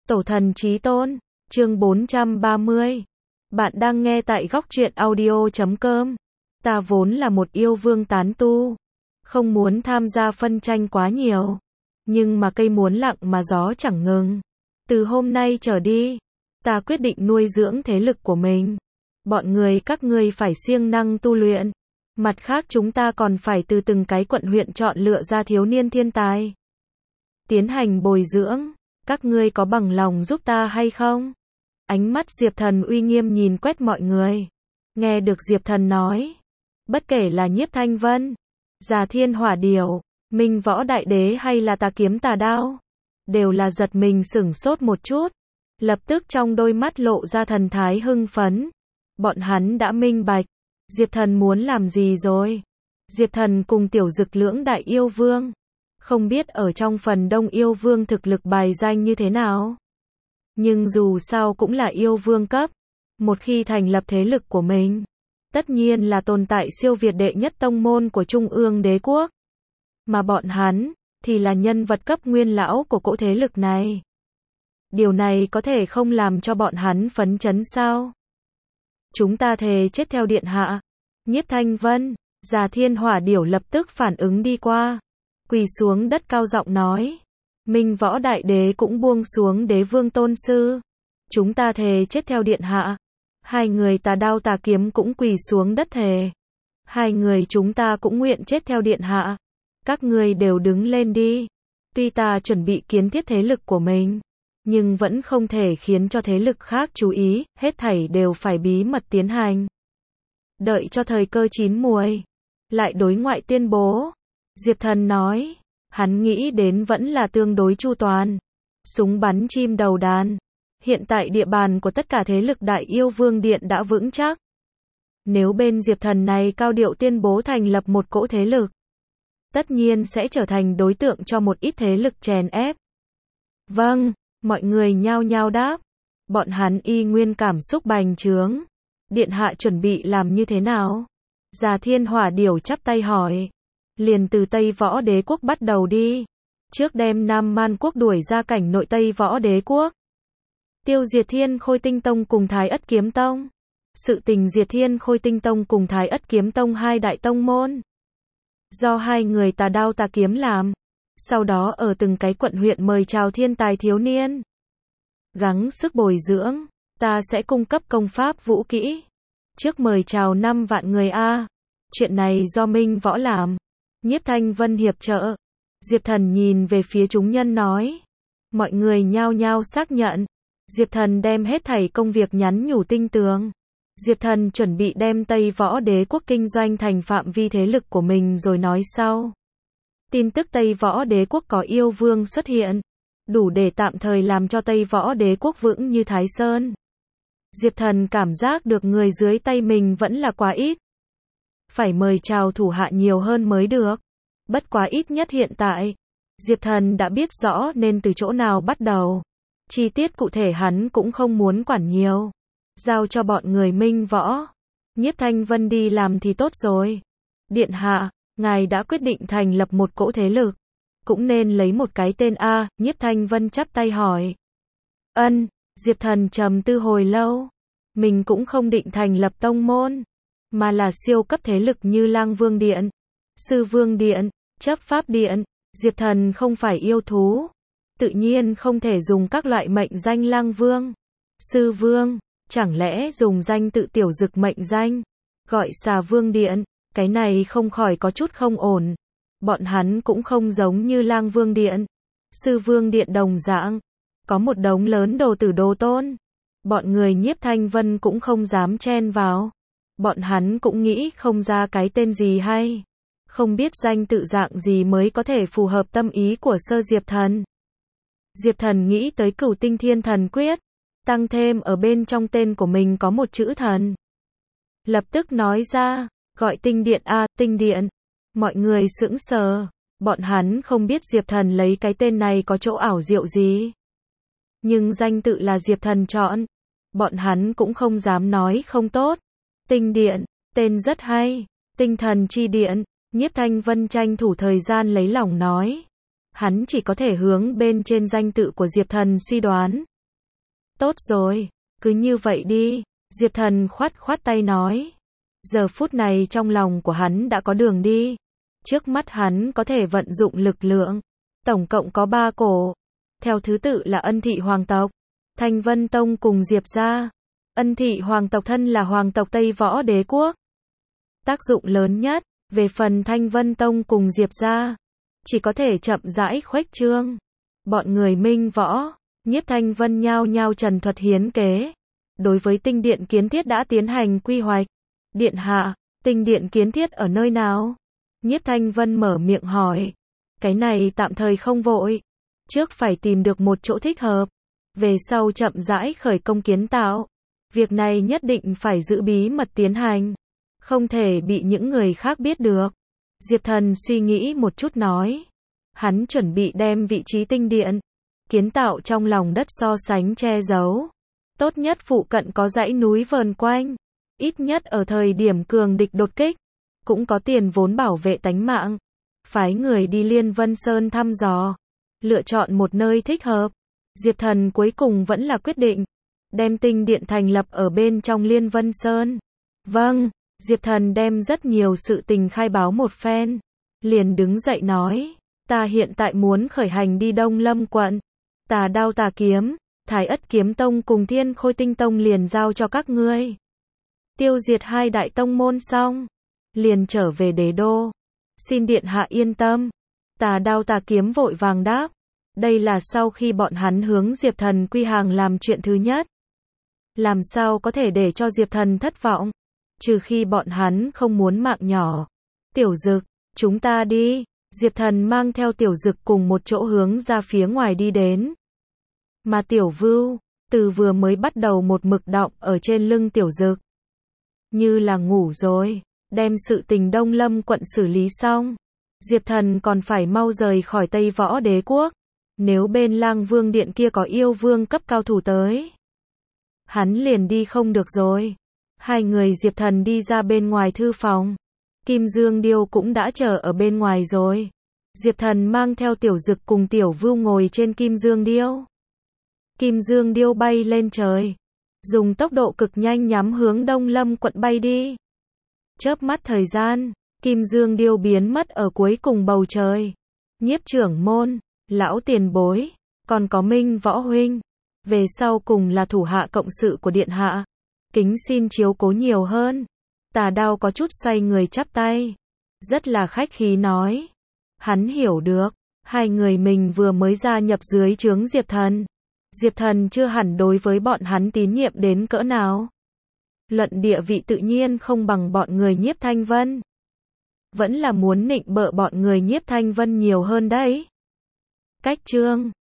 Tổ thần chí tôn, chương 430. Bạn đang nghe tại góc truyện audio.com. Ta vốn là một yêu vương tán tu, không muốn tham gia phân tranh quá nhiều. Nhưng mà cây muốn lặng mà gió chẳng ngừng. Từ hôm nay trở đi, ta quyết định nuôi dưỡng thế lực của mình. Bọn người các ngươi phải siêng năng tu luyện. Mặt khác chúng ta còn phải từ từng cái quận huyện chọn lựa ra thiếu niên thiên tài. Tiến hành bồi dưỡng. Các ngươi có bằng lòng giúp ta hay không? Ánh mắt Diệp Thần uy nghiêm nhìn quét mọi người. Nghe được Diệp Thần nói. Bất kể là Nhiếp Thanh Vân, Già Thiên Hỏa Điểu, Minh Võ Đại Đế hay là Tà Kiếm Tà Đao, đều là giật mình sửng sốt một chút. Lập tức trong đôi mắt lộ ra thần thái hưng phấn. Bọn hắn đã minh bạch. Diệp Thần muốn làm gì rồi? Diệp Thần cùng Tiểu Dực lưỡng đại yêu vương. Không biết ở trong phần đông yêu vương thực lực bài danh như thế nào. Nhưng dù sao cũng là yêu vương cấp. Một khi thành lập thế lực của mình, tất nhiên là tồn tại siêu việt đệ nhất tông môn của Trung ương đế quốc. Mà bọn hắn, thì là nhân vật cấp nguyên lão của cỗ thế lực này. Điều này có thể không làm cho bọn hắn phấn chấn sao? Chúng ta thề chết theo điện hạ. Nhiếp Thanh Vân, Già Thiên Hỏa Điểu lập tức phản ứng đi qua. Quỳ xuống đất cao giọng nói. Minh Võ Đại Đế cũng buông xuống đế vương tôn sư. Chúng ta thề chết theo điện hạ. Hai người Tà Đao Tà Kiếm cũng quỳ xuống đất thề. Hai người chúng ta cũng nguyện chết theo điện hạ. Các ngươi đều đứng lên đi. Tuy ta chuẩn bị kiến thiết thế lực của mình, nhưng vẫn không thể khiến cho thế lực khác chú ý, hết thảy đều phải bí mật tiến hành. Đợi cho thời cơ chín muồi, lại đối ngoại tuyên bố. Diệp Thần nói, hắn nghĩ đến vẫn là tương đối chu toàn. Súng bắn chim đầu đàn. Hiện tại địa bàn của tất cả thế lực đại yêu vương điện đã vững chắc. Nếu bên Diệp Thần này cao điệu tuyên bố thành lập một cỗ thế lực, tất nhiên sẽ trở thành đối tượng cho một ít thế lực chèn ép. Vâng, mọi người nhao nhao đáp. Bọn hắn y nguyên cảm xúc bành trướng. Điện hạ chuẩn bị làm như thế nào? Già Thiên Hỏa Điểu chắp tay hỏi. Liền từ Tây Võ Đế quốc bắt đầu đi. Trước đem Nam Man quốc đuổi ra cảnh nội Tây Võ Đế quốc. Tiêu diệt Thiên Khôi Tinh Tông cùng Thái Ất Kiếm Tông. Sự tình diệt Thiên Khôi Tinh Tông cùng Thái Ất Kiếm Tông hai đại tông môn, do hai người Tà Đao Tà Kiếm làm. Sau đó ở từng cái quận huyện mời chào thiên tài thiếu niên. Gắng sức bồi dưỡng. Ta sẽ cung cấp công pháp vũ kỹ. Trước mời chào 5 vạn người a. Chuyện này do Minh Võ làm. Nhiếp Thanh Vân hiệp trợ. Diệp Thần nhìn về phía chúng nhân nói. Mọi người nhao nhao xác nhận. Diệp Thần đem hết thảy công việc nhắn nhủ tinh tường. Diệp Thần chuẩn bị đem Tây Võ Đế quốc kinh doanh thành phạm vi thế lực của mình rồi nói sau. Tin tức Tây Võ Đế quốc có yêu vương xuất hiện, đủ để tạm thời làm cho Tây Võ Đế quốc vững như Thái Sơn. Diệp Thần cảm giác được người dưới tay mình vẫn là quá ít. Phải mời chào thủ hạ nhiều hơn mới được. Bất quá ít nhất hiện tại, Diệp Thần đã biết rõ nên từ chỗ nào bắt đầu. Chi tiết cụ thể hắn cũng không muốn quản nhiều. Giao cho bọn người Minh Võ. Nhiếp Thanh Vân đi làm thì tốt rồi. Điện hạ, ngài đã quyết định thành lập một cỗ thế lực. Cũng nên lấy một cái tên a. Nhiếp Thanh Vân chắp tay hỏi. Ân. Diệp Thần trầm tư hồi lâu. Mình cũng không định thành lập tông môn, mà là siêu cấp thế lực như Lang Vương Điện, Sư Vương Điện, Chấp Pháp Điện. Diệp Thần không phải yêu thú, tự nhiên không thể dùng các loại mệnh danh Lang Vương, Sư Vương. Chẳng lẽ dùng danh tự Tiểu Dực mệnh danh, gọi Xà Vương Điện, cái này không khỏi có chút không ổn. Bọn hắn cũng không giống như Lang Vương Điện, Sư Vương Điện đồng dạng, có một đống lớn đồ tử đồ tôn. Bọn người Nhiếp Thanh Vân cũng không dám chen vào. Bọn hắn cũng nghĩ không ra cái tên gì hay. Không biết danh tự dạng gì mới có thể phù hợp tâm ý của Sơ Diệp Thần. Diệp Thần nghĩ tới Cửu Tinh Thiên Thần Quyết. Tăng thêm ở bên trong tên của mình có một chữ thần. Lập tức nói ra, gọi Tinh Điện a. Tinh Điện. Mọi người sững sờ. Bọn hắn không biết Diệp Thần lấy cái tên này có chỗ ảo diệu gì. Nhưng danh tự là Diệp Thần chọn. Bọn hắn cũng không dám nói không tốt. Tinh Điện, tên rất hay. Tinh thần chi điện. Nhiếp Thanh Vân tranh thủ thời gian lấy lòng nói. Hắn chỉ có thể hướng bên trên danh tự của Diệp Thần suy đoán. Tốt rồi, cứ như vậy đi, Diệp Thần khoát khoát tay nói. Giờ phút này trong lòng của hắn đã có đường đi. Trước mắt hắn có thể vận dụng lực lượng. Tổng cộng có 3 cổ. Theo thứ tự là Ân Thị Hoàng tộc, Thanh Vân Tông cùng Diệp gia. Ân Thị Hoàng tộc thân là Hoàng tộc Tây Võ Đế quốc. Tác dụng lớn nhất, về phần Thanh Vân Tông cùng Diệp gia, chỉ có thể chậm rãi khuếch trương. Bọn người Minh Võ, Nhiếp Thanh Vân nhao nhao trần thuật hiến kế. Đối với tinh điện kiến thiết đã tiến hành quy hoạch. Điện hạ, tinh điện kiến thiết ở nơi nào? Nhiếp Thanh Vân mở miệng hỏi. Cái này tạm thời không vội. Trước phải tìm được một chỗ thích hợp. Về sau chậm rãi khởi công kiến tạo. Việc này nhất định phải giữ bí mật tiến hành. Không thể bị những người khác biết được. Diệp Thần suy nghĩ một chút nói. Hắn chuẩn bị đem vị trí tinh điện kiến tạo trong lòng đất so sánh che giấu. Tốt nhất phụ cận có dãy núi vờn quanh. Ít nhất ở thời điểm cường địch đột kích. Cũng có tiền vốn bảo vệ tánh mạng. Phái người đi Liên Vân Sơn thăm dò. Lựa chọn một nơi thích hợp. Diệp Thần cuối cùng vẫn là quyết định. Đem tinh điện thành lập ở bên trong Liên Vân Sơn. Vâng, Diệp Thần đem rất nhiều sự tình khai báo một phen. Liền đứng dậy nói. Ta hiện tại muốn khởi hành đi Đông Lâm quận. Tà đao tà kiếm, Thái Ất Kiếm Tông cùng Thiên Khôi Tinh Tông liền giao cho các ngươi. Tiêu diệt 2 đại tông môn xong. Liền trở về đế đô. Xin điện hạ yên tâm. Tà đao tà kiếm vội vàng đáp. Đây là sau khi bọn hắn hướng Diệp Thần quy hàng làm chuyện thứ nhất. Làm sao có thể để cho Diệp Thần thất vọng. Trừ khi bọn hắn không muốn mạng nhỏ. Tiểu Dực, chúng ta đi. Diệp Thần mang theo Tiểu Dực cùng một chỗ hướng ra phía ngoài đi đến. Mà Tiểu Vưu, từ vừa mới bắt đầu một mực đọng ở trên lưng Tiểu Dực. Như là ngủ rồi, đem sự tình Đông Lâm quận xử lý xong. Diệp Thần còn phải mau rời khỏi Tây Võ Đế quốc. Nếu bên Lang Vương điện kia có yêu vương cấp cao thủ tới, hắn liền đi không được rồi. Hai người Diệp Thần đi ra bên ngoài thư phòng. Kim Dương Điêu cũng đã chờ ở bên ngoài rồi. Diệp Thần mang theo Tiểu Dực cùng Tiểu Vưu ngồi trên Kim Dương Điêu. Kim Dương Điêu bay lên trời. Dùng tốc độ cực nhanh nhắm hướng Đông Lâm quận bay đi. Chớp mắt thời gian, Kim Dương Điêu biến mất ở cuối cùng bầu trời. Nhiếp trưởng môn, lão tiền bối, còn có Minh Võ huynh. Về sau cùng là thủ hạ cộng sự của điện hạ. Kính xin chiếu cố nhiều hơn. Tà Đao có chút xoay người chắp tay. Rất là khách khí nói. Hắn hiểu được, hai người mình vừa mới gia nhập dưới trướng Diệp Thần. Diệp Thần chưa hẳn đối với bọn hắn tín nhiệm đến cỡ nào. Luận địa vị tự nhiên không bằng bọn người Nhiếp Thanh Vân. Vẫn là muốn nịnh bợ bọn người Nhiếp Thanh Vân nhiều hơn đấy. Cách chương